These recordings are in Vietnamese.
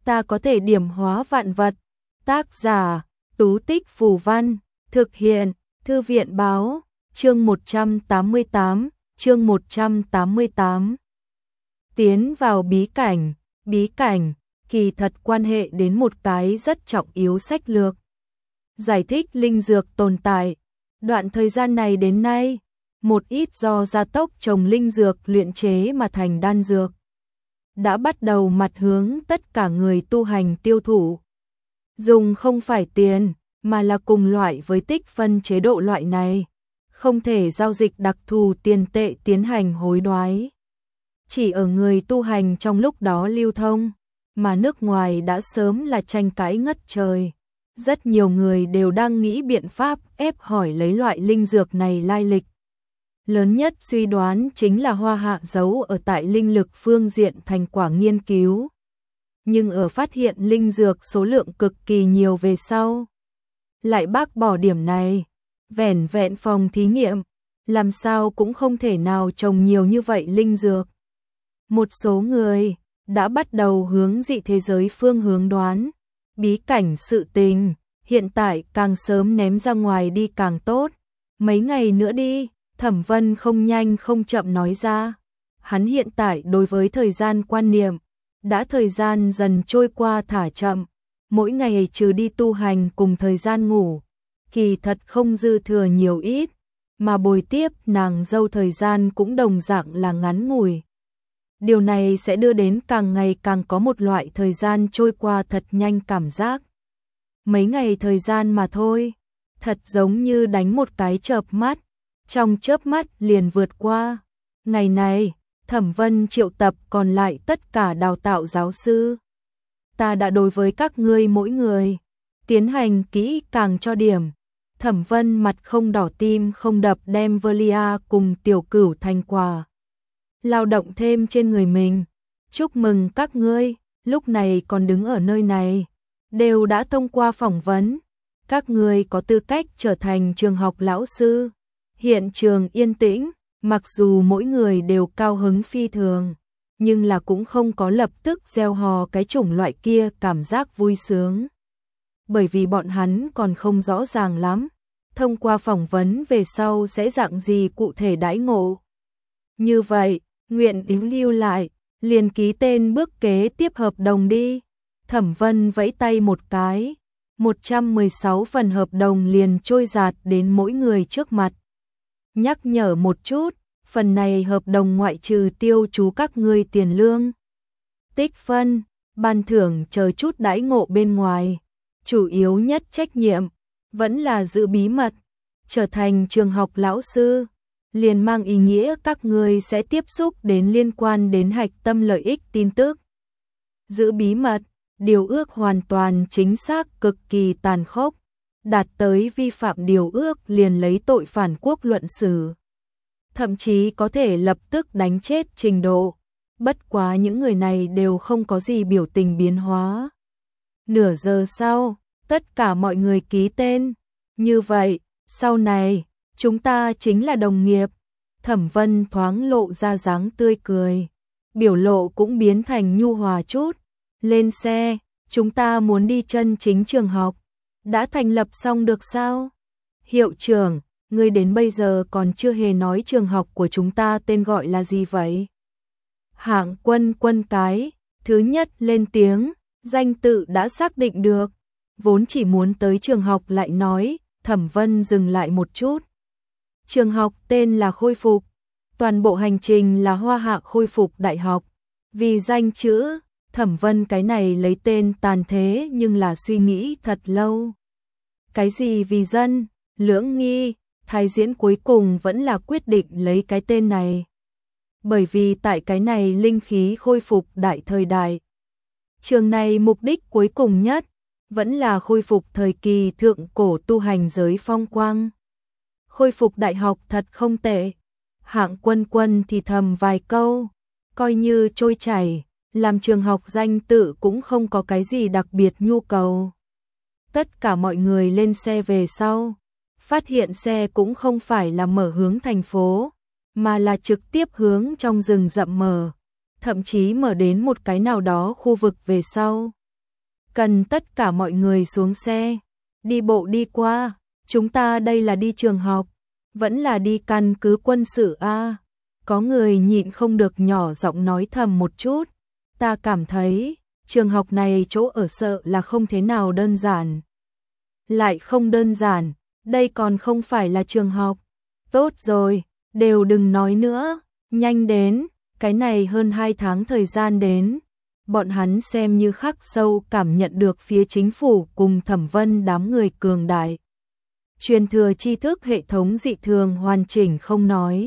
ta có thể điểm hóa vạn vật. Tác giả, Tú Tích Phù Văn, thực hiện, Thư viện Báo, chương 188, chương 188. Tiến vào bí cảnh, kỳ thật quan hệ đến một cái rất trọng yếu sách lược. Giải thích linh dược tồn tại. Đoạn thời gian này đến nay, một ít do gia tốc trồng linh dược luyện chế mà thành đan dược đã bắt đầu mặt hướng tất cả người tu hành tiêu thụ. Dùng không phải tiền, mà là cùng loại với tích phân chế độ loại này, không thể giao dịch đặc thù tiền tệ tiến hành hối đoái. Chỉ ở người tu hành trong lúc đó lưu thông, mà nước ngoài đã sớm là tranh cãi ngất trời. Rất nhiều người đều đang nghĩ biện pháp ép hỏi lấy loại linh dược này lai lịch. Lớn nhất suy đoán chính là Hoa Hạ giấu ở tại linh lực phương diện thành quả nghiên cứu. Nhưng ở phát hiện linh dược số lượng cực kỳ nhiều về sau, lại bác bỏ điểm này, vẻn vẹn phòng thí nghiệm, làm sao cũng không thể nào trồng nhiều như vậy linh dược. Một số người đã bắt đầu hướng dị thế giới phương hướng đoán, bí cảnh sự tình, hiện tại càng sớm ném ra ngoài đi càng tốt. Mấy ngày nữa đi, Thẩm Vân không nhanh không chậm nói ra. Hắn hiện tại đối với thời gian quan niệm, đã thời gian dần trôi qua thả chậm, mỗi ngày trừ đi tu hành cùng thời gian ngủ, kỳ thật không dư thừa nhiều ít, mà bồi tiếp nàng dâu thời gian cũng đồng dạng là ngắn ngủi. Điều này sẽ đưa đến càng ngày càng có một loại thời gian trôi qua thật nhanh cảm giác. Mấy ngày thời gian mà thôi, thật giống như đánh một cái chợp mắt, trong chớp mắt liền vượt qua. Ngày này, Thẩm Vân triệu tập còn lại tất cả đào tạo giáo sư. Ta đã đối với các ngươi mỗi người tiến hành kỹ càng cho điểm. Thẩm Vân mặt không đỏ tim không đập đem Velia cùng Tiểu Cửu thành quả lao động thêm trên người mình. Chúc mừng các ngươi, lúc này còn đứng ở nơi này, đều đã thông qua phỏng vấn. Các ngươi có tư cách trở thành trường học lão sư. Hiện trường yên tĩnh, mặc dù mỗi người đều cao hứng phi thường, nhưng là cũng không có lập tức gieo hò cái chủng loại kia cảm giác vui sướng. Bởi vì bọn hắn còn không rõ ràng lắm, thông qua phỏng vấn về sau sẽ dạng gì cụ thể đãi ngộ. Như vậy, nguyện ý lưu lại, liền ký tên bước kế tiếp hợp đồng đi. Thẩm Vân vẫy tay một cái, 116 phần hợp đồng liền trôi dạt đến mỗi người trước mặt. Nhắc nhở một chút, phần này hợp đồng ngoại trừ tiêu chú các ngươi tiền lương, tích phân, ban thưởng chờ chút đãi ngộ bên ngoài, chủ yếu nhất trách nhiệm vẫn là giữ bí mật. Trở thành trường học lão sư liền mang ý nghĩa các ngươi sẽ tiếp xúc đến liên quan đến hạch tâm lợi ích tin tức. Giữ bí mật, điều ước hoàn toàn chính xác cực kỳ tàn khốc, đạt tới vi phạm điều ước liền lấy tội phản quốc luận xử. Thậm chí có thể lập tức đánh chết trình độ. Bất quá những người này đều không có gì biểu tình biến hóa. Nửa giờ sau, tất cả mọi người ký tên. Như vậy, sau này, chúng ta chính là đồng nghiệp. Thẩm Vân thoáng lộ ra dáng tươi cười, biểu lộ cũng biến thành nhu hòa chút. Lên xe, chúng ta muốn đi chân chính trường học. Đã thành lập xong được sao? Hiệu trưởng, ngươi đến bây giờ còn chưa hề nói trường học của chúng ta tên gọi là gì vậy? Hạng Quân cái, thứ nhất lên tiếng, danh tự đã xác định được. Vốn chỉ muốn tới trường học lại nói, Thẩm Vân dừng lại một chút. Trường học tên là Khôi Phục, toàn bộ hành trình là Hoa Hạ Khôi Phục Đại học. Vì danh chữ, Thẩm Vân cái này lấy tên tàn thế nhưng là suy nghĩ thật lâu. Cái gì vì dân, lưỡng nghi, thái diễn cuối cùng vẫn là quyết định lấy cái tên này. Bởi vì tại cái này linh khí khôi phục đại thời đại. Trường này mục đích cuối cùng nhất, vẫn là khôi phục thời kỳ thượng cổ tu hành giới phong quang. Khôi phục đại học thật không tệ. Hạng Quân thì thầm vài câu, coi như trôi chảy, làm trường học danh tự cũng không có cái gì đặc biệt nhu cầu. Tất cả mọi người lên xe về sau, phát hiện xe cũng không phải là mở hướng thành phố, mà là trực tiếp hướng trong rừng rậm mở, thậm chí mở đến một cái nào đó khu vực về sau. cần tất cả mọi người xuống xe, đi bộ đi qua, chúng ta đây là đi trường học, vẫn là đi căn cứ quân sự a? Có người nhịn không được nhỏ giọng nói thầm một chút, ta cảm thấy, trường học này chỗ ở sợ là không thế nào đơn giản. Lại không đơn giản, đây còn không phải là trường học. Tốt rồi, đều đừng nói nữa, nhanh đến, cái này hơn 2 tháng thời gian đến. Bọn hắn xem như khắc sâu cảm nhận được phía chính phủ cùng Thẩm Vân đám người cường đại. Truyền thừa tri thức hệ thống dị thường hoàn chỉnh không nói.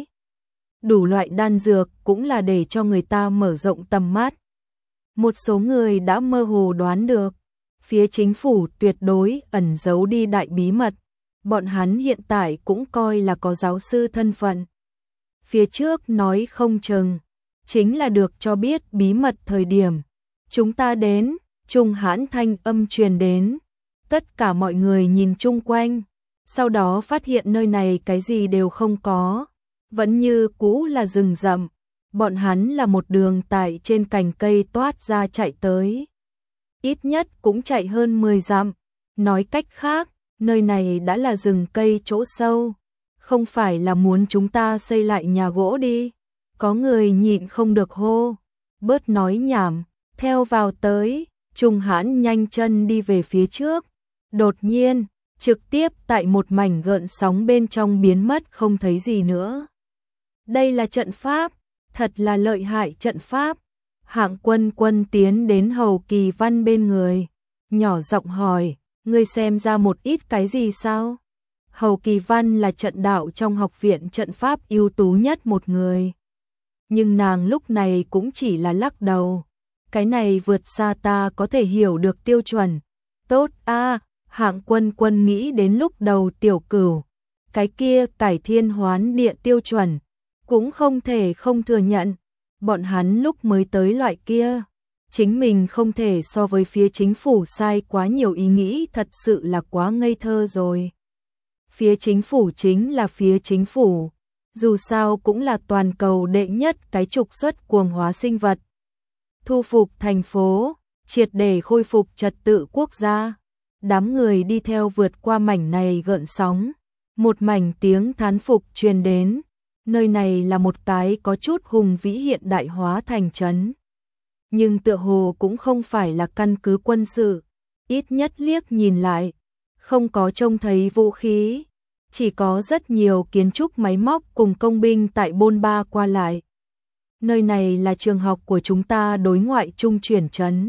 Đủ loại đan dược cũng là để cho người ta mở rộng tầm mắt. Một số người đã mơ hồ đoán được, phía chính phủ tuyệt đối ẩn giấu đi đại bí mật. Bọn hắn hiện tại cũng coi là có giáo sư thân phận. Phía trước nói không chừng, chính là được cho biết bí mật thời điểm. Chúng ta đến, Trung Hãn thanh âm truyền đến. Tất cả mọi người nhìn chung quanh, sau đó phát hiện nơi này cái gì đều không có. Vẫn như cũ là rừng rậm. Bọn hắn là một đường tại trên cành cây toát ra chạy tới. Ít nhất cũng chạy hơn 10 dặm. Nói cách khác, nơi này đã là rừng cây chỗ sâu. Không phải là muốn chúng ta xây lại nhà gỗ đi. Có người nhịn không được hô. Bớt nói nhảm, theo vào tới. Trung Hãn nhanh chân đi về phía trước. Đột nhiên, trực tiếp tại một mảnh gợn sóng bên trong biến mất không thấy gì nữa. Đây là trận pháp, thật là lợi hại trận pháp. Hạng Quân Quân tiến đến Hầu Kỳ Văn bên người, nhỏ giọng hỏi, ngươi xem ra một ít cái gì sao? Hầu Kỳ Văn là trận đạo trong học viện trận pháp ưu tú nhất một người. Nhưng nàng lúc này cũng chỉ là lắc đầu. Cái này vượt xa ta có thể hiểu được tiêu chuẩn. Tốt a, Hạng Quân Quân nghĩ đến lúc đầu Tiểu Cửu. Cái kia cải thiên hoán địa tiêu chuẩn. Cũng không thể không thừa nhận. Bọn hắn lúc mới tới loại kia. Chính mình không thể so với phía chính phủ sai quá nhiều ý nghĩ, thật sự là quá ngây thơ rồi. Phía chính phủ chính là phía chính phủ. Dù sao cũng là toàn cầu đệ nhất cái trục xuất cuồng hóa sinh vật. Thu phục thành phố, triệt để khôi phục trật tự quốc gia. Đám người đi theo vượt qua mảnh này gợn sóng. Một mảnh tiếng thán phục truyền đến. Nơi này là một cái có chút hùng vĩ hiện đại hóa thành trấn. Nhưng tựa hồ cũng không phải là căn cứ quân sự. Ít nhất liếc nhìn lại, không có trông thấy vũ khí. Chỉ có rất nhiều kiến trúc máy móc cùng công binh tại bôn ba qua lại. Nơi này là trường học của chúng ta đối ngoại trung chuyển trấn.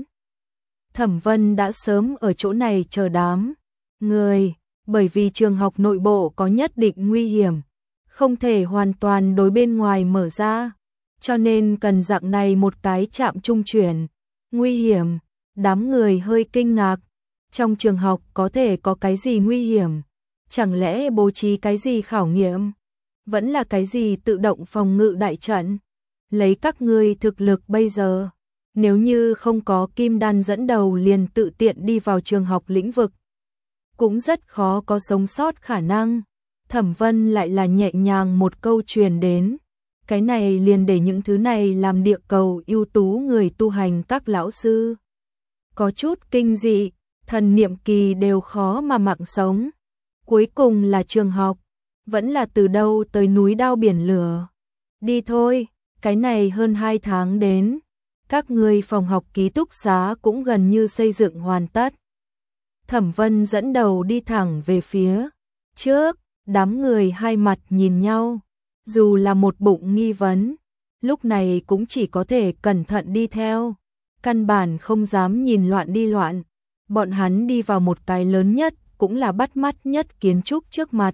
Thẩm Vân đã sớm ở chỗ này chờ đám người, bởi vì trường học nội bộ có nhất định nguy hiểm, không thể hoàn toàn đối bên ngoài mở ra, cho nên cần dạng này một cái trạm trung chuyển. Nguy hiểm, đám người hơi kinh ngạc, trong trường học có thể có cái gì nguy hiểm? Chẳng lẽ bố trí cái gì khảo nghiệm? Vẫn là cái gì tự động phòng ngự đại trận? Lấy các ngươi thực lực bây giờ, nếu như không có kim đan dẫn đầu liền tự tiện đi vào trường học lĩnh vực, cũng rất khó có sống sót khả năng. Thẩm Vân lại là nhẹ nhàng một câu truyền đến, cái này liền để những thứ này làm địa cầu ưu tú người tu hành các lão sư. Có chút kinh dị, thần niệm kỳ đều khó mà mạng sống. Cuối cùng là trường học, vẫn là từ đâu tới núi đao biển lửa. Đi thôi, cái này hơn 2 tháng đến, các ngươi phòng học ký túc xá cũng gần như xây dựng hoàn tất. Thẩm Vân dẫn đầu đi thẳng về phía trước, đám người hai mặt nhìn nhau, dù là một bụng nghi vấn, lúc này cũng chỉ có thể cẩn thận đi theo, căn bản không dám nhìn loạn đi loạn. Bọn hắn đi vào một cái lớn nhất, cũng là bắt mắt nhất kiến trúc trước mặt.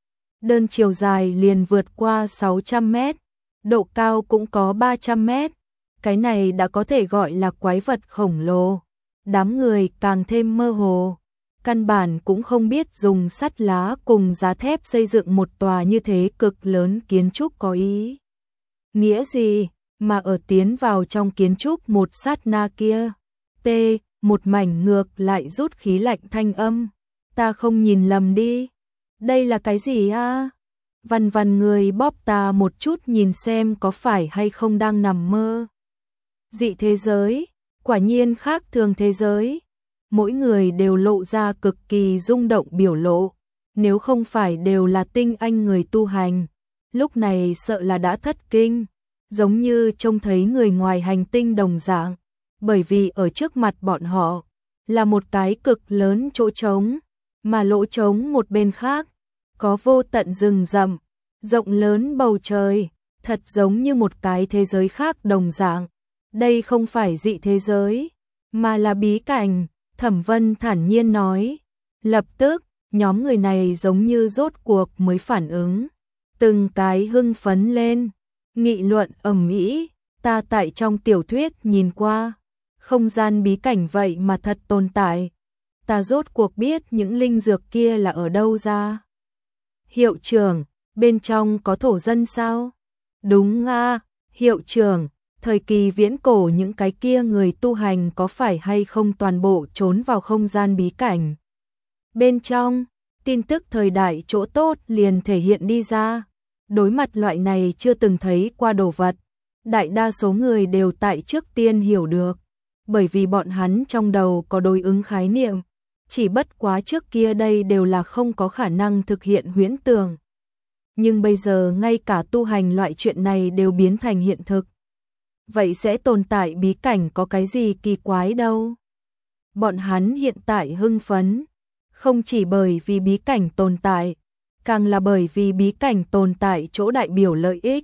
Đơn chiều dài liền vượt qua 600 mét, độ cao cũng có 300 mét. Cái này đã có thể gọi là quái vật khổng lồ. Đám người càng thêm mơ hồ, căn bản cũng không biết dùng sắt lá cùng giá thép xây dựng một tòa như thế cực lớn kiến trúc có ý nghĩa gì, mà ở tiến vào trong kiến trúc một sát na kia. Một mảnh ngược lại rút khí lạnh thanh âm. Ta không nhìn lầm đi. Đây là cái gì a? Văn văn người bóp ta một chút nhìn xem có phải hay không đang nằm mơ. Dị thế giới, quả nhiên khác thường thế giới. mỗi người đều lộ ra cực kỳ rung động biểu lộ, nếu không phải đều là tinh anh người tu hành, lúc này sợ là đã thất kinh, giống như trông thấy người ngoài hành tinh đồng dạng, bởi vì ở trước mặt bọn họ là một cái cực lớn chỗ trống, mà lỗ trống một bên khác có vô tận rừng rậm, rộng lớn bầu trời, thật giống như một cái thế giới khác đồng dạng. Đây không phải dị thế giới, mà là bí cảnh, Thẩm Vân thản nhiên nói. Lập tức, nhóm người này giống như rốt cuộc mới phản ứng, từng cái hưng phấn lên, nghị luận ầm ĩ, ta tại trong tiểu thuyết nhìn qua, không gian bí cảnh vậy mà thật tồn tại. Ta rốt cuộc biết những linh dược kia là ở đâu ra. Hiệu trưởng, bên trong có thổ dân sao? Đúng a, hiệu trưởng, thời kỳ viễn cổ những cái kia người tu hành có phải hay không toàn bộ trốn vào không gian bí cảnh. Bên trong, tin tức thời đại chỗ tốt liền thể hiện đi ra. Đối mặt loại này chưa từng thấy qua đồ vật, đại đa số người đều tại trước tiên hiểu được, bởi vì bọn hắn trong đầu có đối ứng khái niệm, chỉ bất quá trước kia đây đều là không có khả năng thực hiện huyễn tưởng. Nhưng bây giờ ngay cả tu hành loại chuyện này đều biến thành hiện thực. Vậy sẽ tồn tại bí cảnh có cái gì kỳ quái đâu? Bọn hắn hiện tại hưng phấn, không chỉ bởi vì bí cảnh tồn tại, càng là bởi vì bí cảnh tồn tại chỗ đại biểu lợi ích.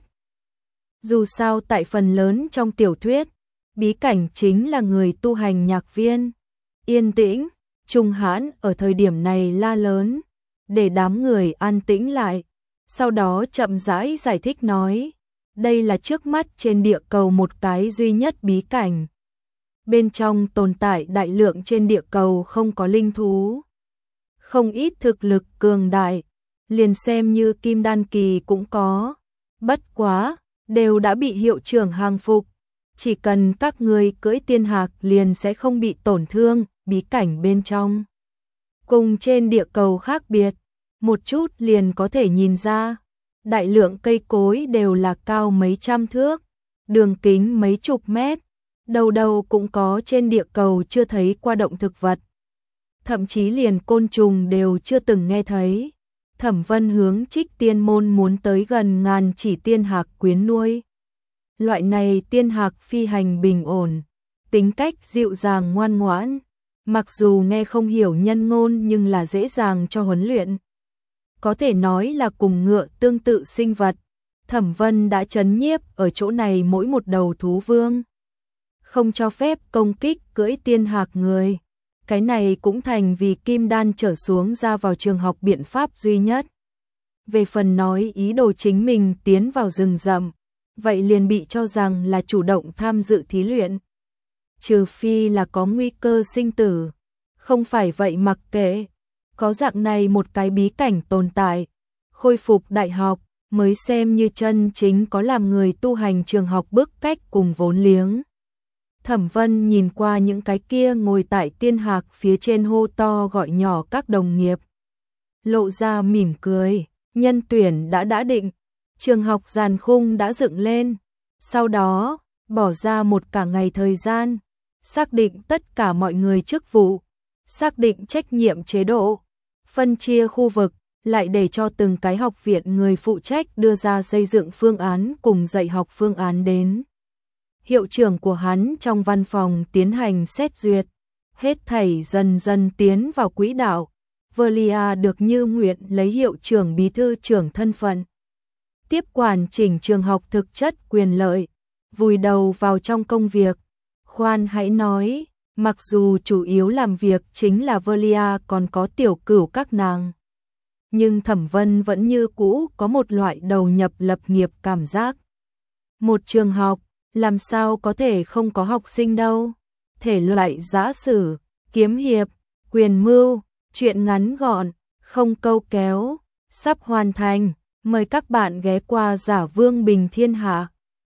Dù sao tại phần lớn trong tiểu thuyết, bí cảnh chính là người tu hành nhạc viên. Yên tĩnh, Trung Hãn ở thời điểm này la lớn, để đám người an tĩnh lại, sau đó chậm rãi giải thích nói, đây là trước mắt trên địa cầu một cái duy nhất bí cảnh. Bên trong tồn tại đại lượng trên địa cầu không có linh thú, không ít thực lực cường đại, liền xem như kim đan kỳ cũng có, bất quá, đều đã bị hiệu trưởng hàng phục, chỉ cần các người cưỡi tiên hạc liền sẽ không bị tổn thương. Bí cảnh bên trong cùng trên địa cầu khác biệt, một chút liền có thể nhìn ra, đại lượng cây cối đều là cao mấy trăm thước, đường kính mấy chục mét, đầu đầu cũng có trên địa cầu chưa thấy qua động thực vật, thậm chí liền côn trùng đều chưa từng nghe thấy. Thẩm Vân hướng Trích Tiên môn muốn tới gần ngàn chỉ tiên hạc quyến nuôi. Loại này tiên hạc phi hành bình ổn, tính cách dịu dàng ngoan ngoãn, mặc dù nghe không hiểu nhân ngôn nhưng là dễ dàng cho huấn luyện. Có thể nói là cùng ngựa tương tự sinh vật, Thẩm Vân đã trấn nhiếp ở chỗ này mỗi một đầu thú vương. Không cho phép công kích cưỡi tiên hạc người. Cái này cũng thành vì kim đan trở xuống ra vào trường học biện pháp duy nhất. Về phần nói ý đồ chính mình tiến vào rừng rậm, vậy liền bị cho rằng là chủ động tham dự thí luyện. Trừ phi là có nguy cơ sinh tử, không phải vậy mặc kệ, có dạng này một cái bí cảnh tồn tại, khôi phục đại học, mới xem như chân chính có làm người tu hành trường học bức cách cùng vốn liếng. Thẩm Vân nhìn qua những cái kia ngồi tại tiên hạc phía trên hô to gọi nhỏ các đồng nghiệp, lộ ra mỉm cười, nhân tuyển đã định, trường học giàn khung đã dựng lên, sau đó bỏ ra một cả ngày thời gian, xác định tất cả mọi người chức vụ, xác định trách nhiệm chế độ, phân chia khu vực, lại để cho từng cái học viện người phụ trách đưa ra xây dựng phương án cùng dạy học phương án đến. Hiệu trưởng của hắn trong văn phòng tiến hành xét duyệt, hết thảy dần dần tiến vào quỹ đạo. Velia được như nguyện lấy hiệu trưởng bí thư trưởng thân phận, tiếp quản chỉnh trường học thực chất quyền lợi, vùi đầu vào trong công việc. Khoan hãy nói, mặc dù chủ yếu làm việc chính là Velia còn có tiểu cửu các nàng, nhưng Thẩm Vân vẫn như cũ có một loại đầu nhập lập nghiệp cảm giác. Một trường học, làm sao có thể không có học sinh đâu? Thể loại giã sử, kiếm hiệp, quyền mưu, truyện ngắn gọn, không câu kéo, sắp hoàn thành. Mời các bạn ghé qua Giả Vương Bình Thiên Hạ.